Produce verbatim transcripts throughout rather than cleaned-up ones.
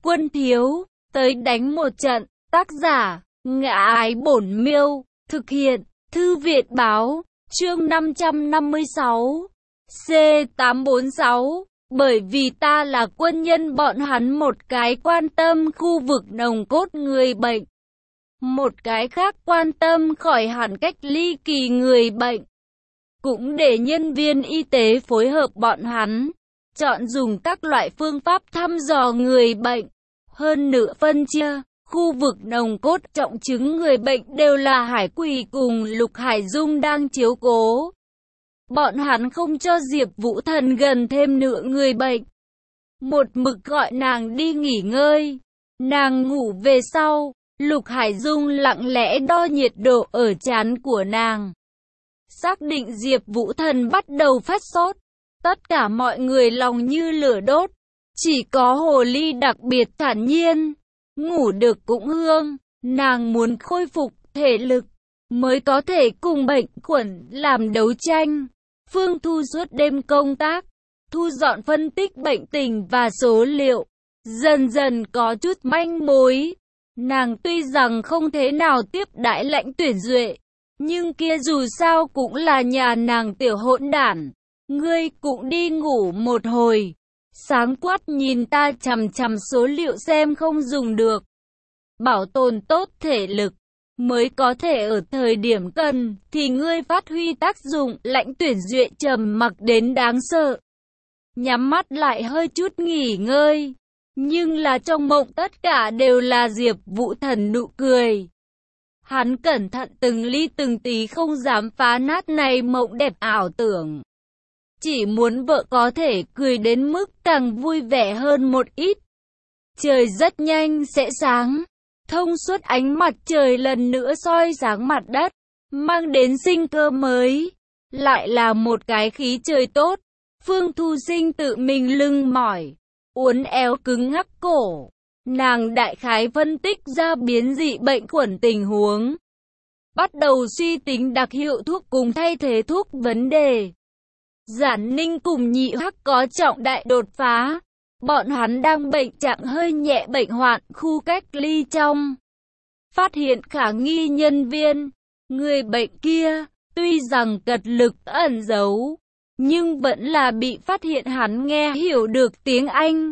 Quân thiếu, tới đánh một trận. Tác giả, Ngã Ái Bổn Miêu. Thực hiện, Thư viện báo. Chương năm trăm năm mươi sáu. C tám bốn sáu. Bởi vì ta là quân nhân, bọn hắn một cái quan tâm khu vực nòng cốt người bệnh, một cái khác quan tâm khỏi hẳn cách ly kỳ người bệnh. Cũng để nhân viên y tế phối hợp bọn hắn, chọn dùng các loại phương pháp thăm dò người bệnh. Hơn nữa phân chia, khu vực nòng cốt trọng chứng người bệnh đều là Hải Quỳ cùng Lục Hải Dung đang chiếu cố. Bọn hắn không cho Diệp Vũ Thần gần thêm nửa người bệnh. Một mực gọi nàng đi nghỉ ngơi. Nàng ngủ về sau, Lục Hải Dung lặng lẽ đo nhiệt độ ở trán của nàng. Xác định Diệp Vũ Thần bắt đầu phát sốt. Tất cả mọi người lòng như lửa đốt. Chỉ có Hồ Ly đặc biệt thản nhiên. Ngủ được cũng hương. Nàng muốn khôi phục thể lực, mới có thể cùng bệnh khuẩn làm đấu tranh. Phương Thu suốt đêm công tác, thu dọn phân tích bệnh tình và số liệu. Dần dần có chút manh mối. Nàng tuy rằng không thế nào tiếp đãi Lãnh Tuyển Duệ, nhưng kia dù sao cũng là nhà nàng tiểu hỗn đản. Ngươi cũng đi ngủ một hồi. Sáng quát nhìn ta chằm chằm số liệu xem không dùng được. Bảo tồn tốt thể lực, mới có thể ở thời điểm cần thì ngươi phát huy tác dụng. Lãnh Tuyển Duệ trầm mặc đến đáng sợ, nhắm mắt lại hơi chút nghỉ ngơi, nhưng là trong mộng tất cả đều là Diệp Vũ Thần nụ cười. Hắn cẩn thận từng ly từng tí không dám phá nát này mộng đẹp ảo tưởng, chỉ muốn vợ có thể cười đến mức càng vui vẻ hơn một ít. Trời rất nhanh sẽ sáng. Thông suốt ánh mặt trời lần nữa soi sáng mặt đất, mang đến sinh cơ mới. Lại là một cái khí trời tốt. Phương Thu Sinh tự mình lưng mỏi, uốn éo cứng ngắc cổ. Nàng đại khái phân tích ra biến dị bệnh khuẩn tình huống, bắt đầu suy tính đặc hiệu thuốc cùng thay thế thuốc vấn đề. Giản Ninh cùng Nhị Hắc có trọng đại đột phá. Bọn hắn đang bệnh trạng hơi nhẹ bệnh hoạn khu cách ly trong. Phát hiện khả nghi nhân viên. Người bệnh kia, tuy rằng cật lực ẩn giấu, nhưng vẫn là bị phát hiện hắn nghe hiểu được tiếng Anh.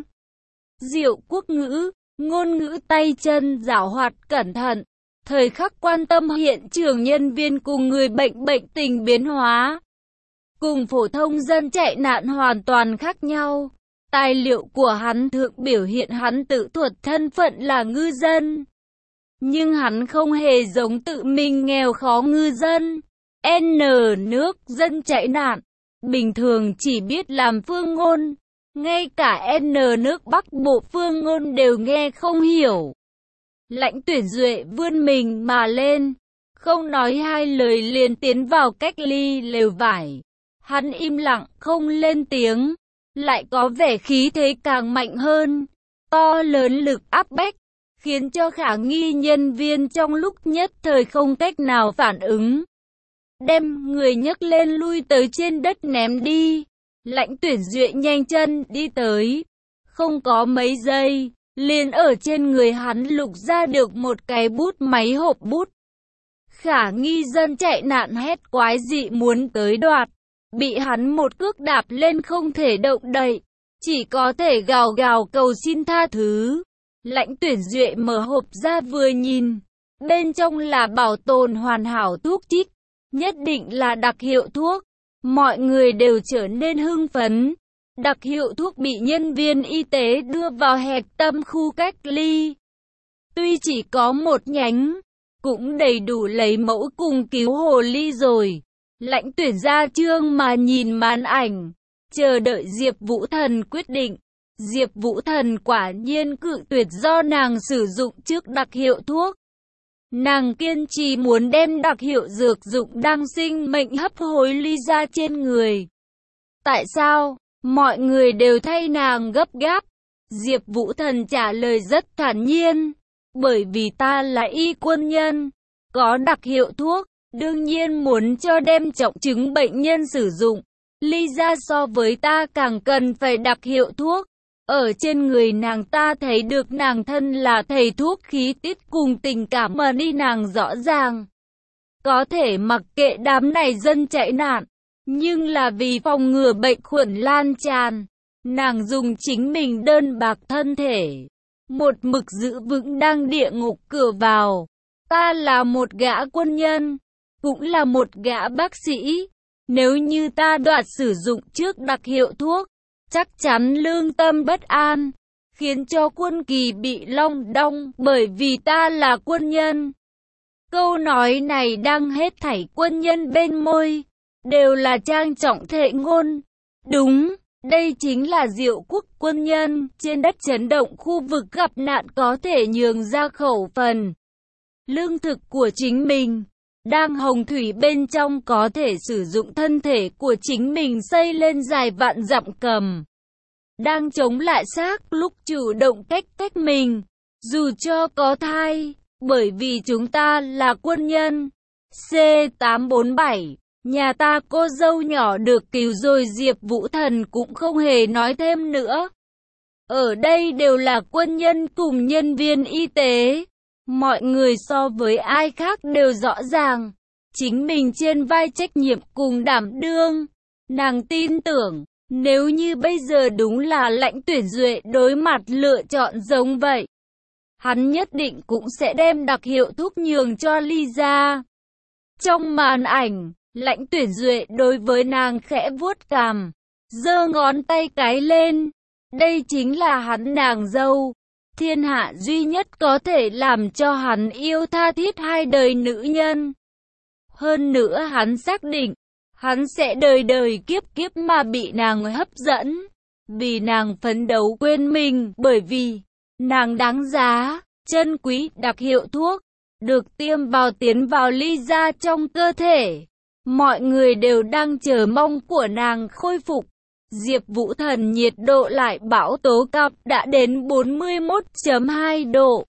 Diệu quốc ngữ, ngôn ngữ tay chân giảo hoạt cẩn thận. Thời khắc quan tâm hiện trường nhân viên cùng người bệnh bệnh tình biến hóa. Cùng phổ thông dân chạy nạn hoàn toàn khác nhau. Tài liệu của hắn thượng biểu hiện hắn tự thuật thân phận là ngư dân. Nhưng hắn không hề giống tự mình nghèo khó ngư dân. N nước dân chạy nạn, bình thường chỉ biết làm phương ngôn. Ngay cả N nước Bắc Bộ phương ngôn đều nghe không hiểu. Lãnh Tuyển Duệ vươn mình mà lên, không nói hai lời liền tiến vào cách ly lều vải. Hắn im lặng không lên tiếng, lại có vẻ khí thế càng mạnh hơn. To lớn lực áp bách, khiến cho khả nghi nhân viên trong lúc nhất thời không cách nào phản ứng. Đem người nhấc lên lui tới trên đất ném đi. Lãnh Tuyển Duệ nhanh chân đi tới. Không có mấy giây, liền ở trên người hắn lục ra được một cái bút máy hộp bút. Khả nghi dân chạy nạn hét quái dị muốn tới đoạt. Bị hắn một cước đạp lên không thể động đậy, chỉ có thể gào gào cầu xin tha thứ. Lãnh Tuyển Duệ mở hộp ra vừa nhìn, bên trong là bảo tồn hoàn hảo thuốc trích, nhất định là đặc hiệu thuốc. Mọi người đều trở nên hưng phấn. Đặc hiệu thuốc bị nhân viên y tế đưa vào hẹp tâm khu cách ly. Tuy chỉ có một nhánh, cũng đầy đủ lấy mẫu cùng cứu Hồ Ly rồi. Lãnh Tuyển ra chương mà nhìn màn ảnh, chờ đợi Diệp Vũ Thần quyết định. Diệp Vũ Thần quả nhiên cự tuyệt do nàng sử dụng trước đặc hiệu thuốc. Nàng kiên trì muốn đem đặc hiệu dược dụng đang sinh mệnh hấp hối ly ra trên người. Tại sao? Mọi người đều thay nàng gấp gáp. Diệp Vũ Thần trả lời rất thản nhiên. Bởi vì ta là y quân nhân, có đặc hiệu thuốc, đương nhiên muốn cho đem trọng chứng bệnh nhân sử dụng. Ly ra so với ta càng cần phải đặc hiệu thuốc. Ở trên người nàng ta thấy được nàng thân là thầy thuốc khí tiết cùng tình cảm mà đi nàng rõ ràng. Có thể mặc kệ đám này dân chạy nạn, nhưng là vì phòng ngừa bệnh khuẩn lan tràn, nàng dùng chính mình đơn bạc thân thể, một mực giữ vững đang địa ngục cửa vào. Ta là một gã quân nhân, cũng là một gã bác sĩ. Nếu như ta đoạt sử dụng trước đặc hiệu thuốc, chắc chắn lương tâm bất an, khiến cho quân kỳ bị long đong bởi vì ta là quân nhân. Câu nói này đang hết thảy quân nhân bên môi, đều là trang trọng thệ ngôn. Đúng, đây chính là Diệu Quốc quân nhân, trên đất chấn động khu vực gặp nạn có thể nhường ra khẩu phần lương thực của chính mình. Đang hồng thủy bên trong có thể sử dụng thân thể của chính mình xây lên dài vạn dặm cầm. Đang chống lại xác lúc chủ động cách cách mình, dù cho có thai, bởi vì chúng ta là quân nhân. C tám bốn bảy, nhà ta cô dâu nhỏ được cứu rồi. Diệp Vũ Thần cũng không hề nói thêm nữa. Ở đây đều là quân nhân cùng nhân viên y tế. Mọi người so với ai khác đều rõ ràng chính mình trên vai trách nhiệm cùng đảm đương. Nàng tin tưởng, nếu như bây giờ đúng là Lãnh Tuyển Duệ đối mặt lựa chọn giống vậy, hắn nhất định cũng sẽ đem đặc hiệu thuốc nhường cho Lisa. Trong màn ảnh, Lãnh Tuyển Duệ đối với nàng khẽ vuốt cằm, giơ ngón tay cái lên. Đây chính là hắn nàng dâu, thiên hạ duy nhất có thể làm cho hắn yêu tha thiết hai đời nữ nhân. Hơn nữa hắn xác định, hắn sẽ đời đời kiếp kiếp mà bị nàng hấp dẫn, vì nàng phấn đấu quên mình, bởi vì nàng đáng giá, chân quý đặc hiệu thuốc, được tiêm vào tiến vào Lisa trong cơ thể. Mọi người đều đang chờ mong của nàng khôi phục. Diệp Vũ Thần nhiệt độ lại bão tố cao, đã đến bốn mươi mốt phẩy hai độ.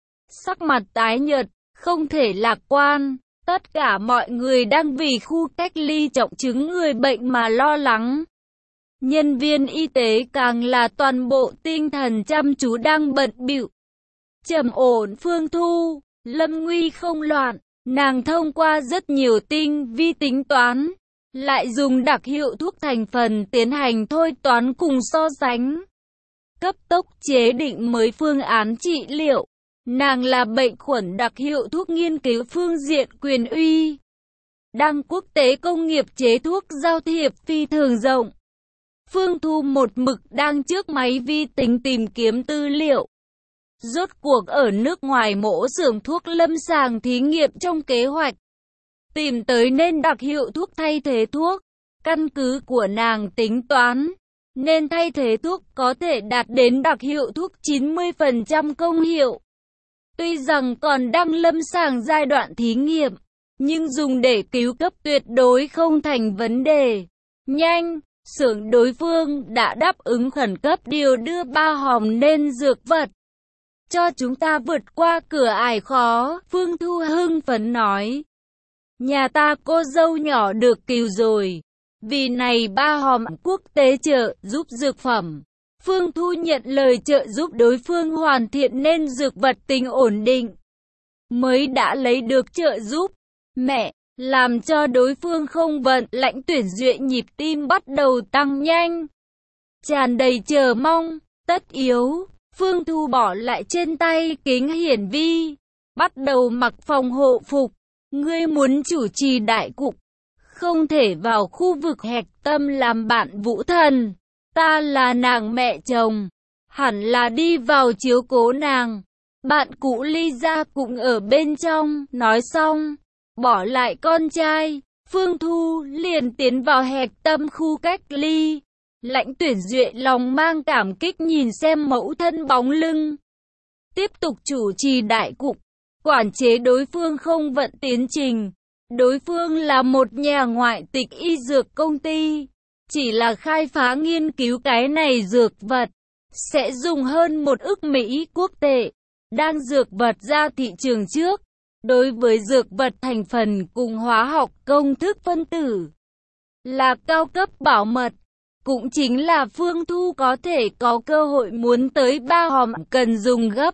Sắc mặt tái nhợt, không thể lạc quan. Tất cả mọi người đang vì khu cách ly trọng chứng người bệnh mà lo lắng. Nhân viên y tế càng là toàn bộ tinh thần chăm chú đang bận bịu. Trầm ổn Phương Thu, lâm nguy không loạn, nàng thông qua rất nhiều tinh vi tính toán, lại dùng đặc hiệu thuốc thành phần tiến hành thôi toán cùng so sánh, cấp tốc chế định mới phương án trị liệu. Nàng là bệnh khuẩn đặc hiệu thuốc nghiên cứu phương diện quyền uy, đang quốc tế công nghiệp chế thuốc giao thiệp phi thường rộng. Phương Thu một mực đang trước máy vi tính tìm kiếm tư liệu. Rốt cuộc ở nước ngoài mổ xưởng thuốc lâm sàng thí nghiệm trong kế hoạch, tìm tới nên đặc hiệu thuốc thay thế thuốc. Căn cứ của nàng tính toán, nên thay thế thuốc có thể đạt đến đặc hiệu thuốc chín mươi phần trăm công hiệu. Tuy rằng còn đang lâm sàng giai đoạn thí nghiệm, nhưng dùng để cứu cấp tuyệt đối không thành vấn đề. Nhanh, xưởng đối phương đã đáp ứng khẩn cấp điều đưa ba hòm nên dược vật cho chúng ta vượt qua cửa ải khó. Phương Thu hưng phấn nói, nhà ta cô dâu nhỏ được cứu rồi, vì này ba hòm quốc tế trợ giúp dược phẩm. Phương Thu nhận lời trợ giúp đối phương hoàn thiện nên dược vật tình ổn định, mới đã lấy được trợ giúp. Mẹ, làm cho đối phương không vận. Lãnh Tuyển Duệ nhịp tim bắt đầu tăng nhanh, tràn đầy chờ mong. Tất yếu, Phương Thu bỏ lại trên tay kính hiển vi, bắt đầu mặc phòng hộ phục. Ngươi muốn chủ trì đại cục, không thể vào khu vực hạch tâm làm bạn Vũ Thần. Ta là nàng mẹ chồng, hẳn là đi vào chiếu cố nàng. Bạn cũ Lisa cũng ở bên trong. Nói xong, bỏ lại con trai, Phương Thu liền tiến vào hạch tâm khu cách ly. Lãnh Tuyển Duệ lòng mang cảm kích nhìn xem mẫu thân bóng lưng, tiếp tục chủ trì đại cục, quản chế đối phương không vận tiến trình. Đối phương là một nhà ngoại tịch y dược công ty, chỉ là khai phá nghiên cứu cái này dược vật, sẽ dùng hơn một ức Mỹ quốc tệ, đang dược vật ra thị trường trước. Đối với dược vật thành phần cùng hóa học công thức phân tử, là cao cấp bảo mật. cũng chính là Phương Thu có thể có cơ hội muốn tới Ba Hòm cần dùng gấp.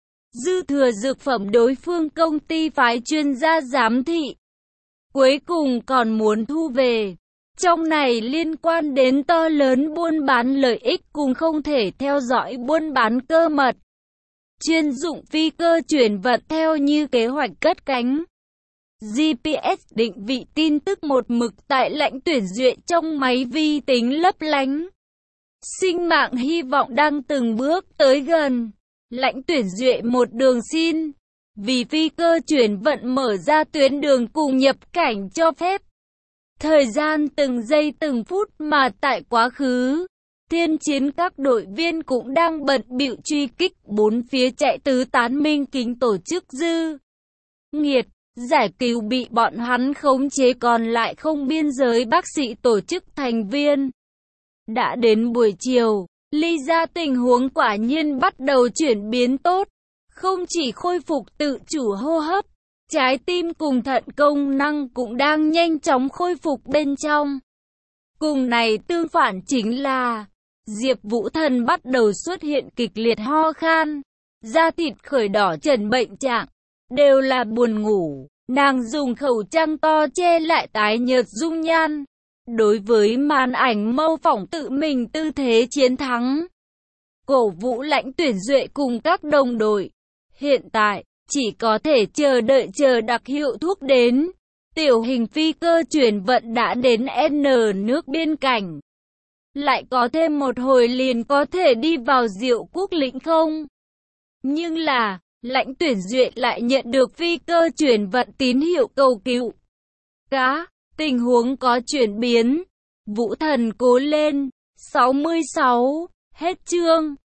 Dư thừa dược phẩm đối phương công ty phái chuyên gia giám thị. Cuối cùng còn muốn thu về. Trong này liên quan đến to lớn buôn bán lợi ích cùng không thể theo dõi buôn bán cơ mật. Chuyên dụng phi cơ chuyển vận theo như kế hoạch cất cánh. giê pê ét định vị tin tức một mực tại lãnh tuyển duyệt trong máy vi tính lấp lánh. Sinh mạng hy vọng đang từng bước tới gần. Lãnh tuyển duyệt một đường xin. Vì phi cơ chuyển vận mở ra tuyến đường cùng nhập cảnh cho phép. Thời gian từng giây từng phút mà tại quá khứ. Thiên chiến các đội viên cũng đang bận bịu truy kích bốn phía chạy tứ tán minh kính tổ chức dư. Nghiệt, giải cứu bị bọn hắn khống chế còn lại không biên giới bác sĩ tổ chức thành viên. Đã đến buổi chiều, Ly ra tình huống quả nhiên bắt đầu chuyển biến tốt. Không chỉ khôi phục tự chủ hô hấp, trái tim cùng thận công năng cũng đang nhanh chóng khôi phục bên trong. Cùng này tương phản chính là Diệp Vũ Thần bắt đầu xuất hiện kịch liệt ho khan, da thịt khởi đỏ trần bệnh trạng, đều là buồn ngủ. Nàng dùng khẩu trang to che lại tái nhợt dung nhan. Đối với màn ảnh mô phỏng tự mình tư thế chiến thắng, cổ vũ lãnh tuyển duệ cùng các đồng đội. Hiện tại, chỉ có thể chờ đợi chờ đặc hiệu thuốc đến. Tiểu hình phi cơ chuyển vận đã đến N nước biên cảnh. Lại có thêm một hồi liền có thể đi vào Diệu Quốc lĩnh không? Nhưng là, lãnh tuyển duyệt lại nhận được phi cơ chuyển vận tín hiệu cầu cứu. Cá, tình huống có chuyển biến. Vũ Thần cố lên. sáu mươi sáu, hết chương.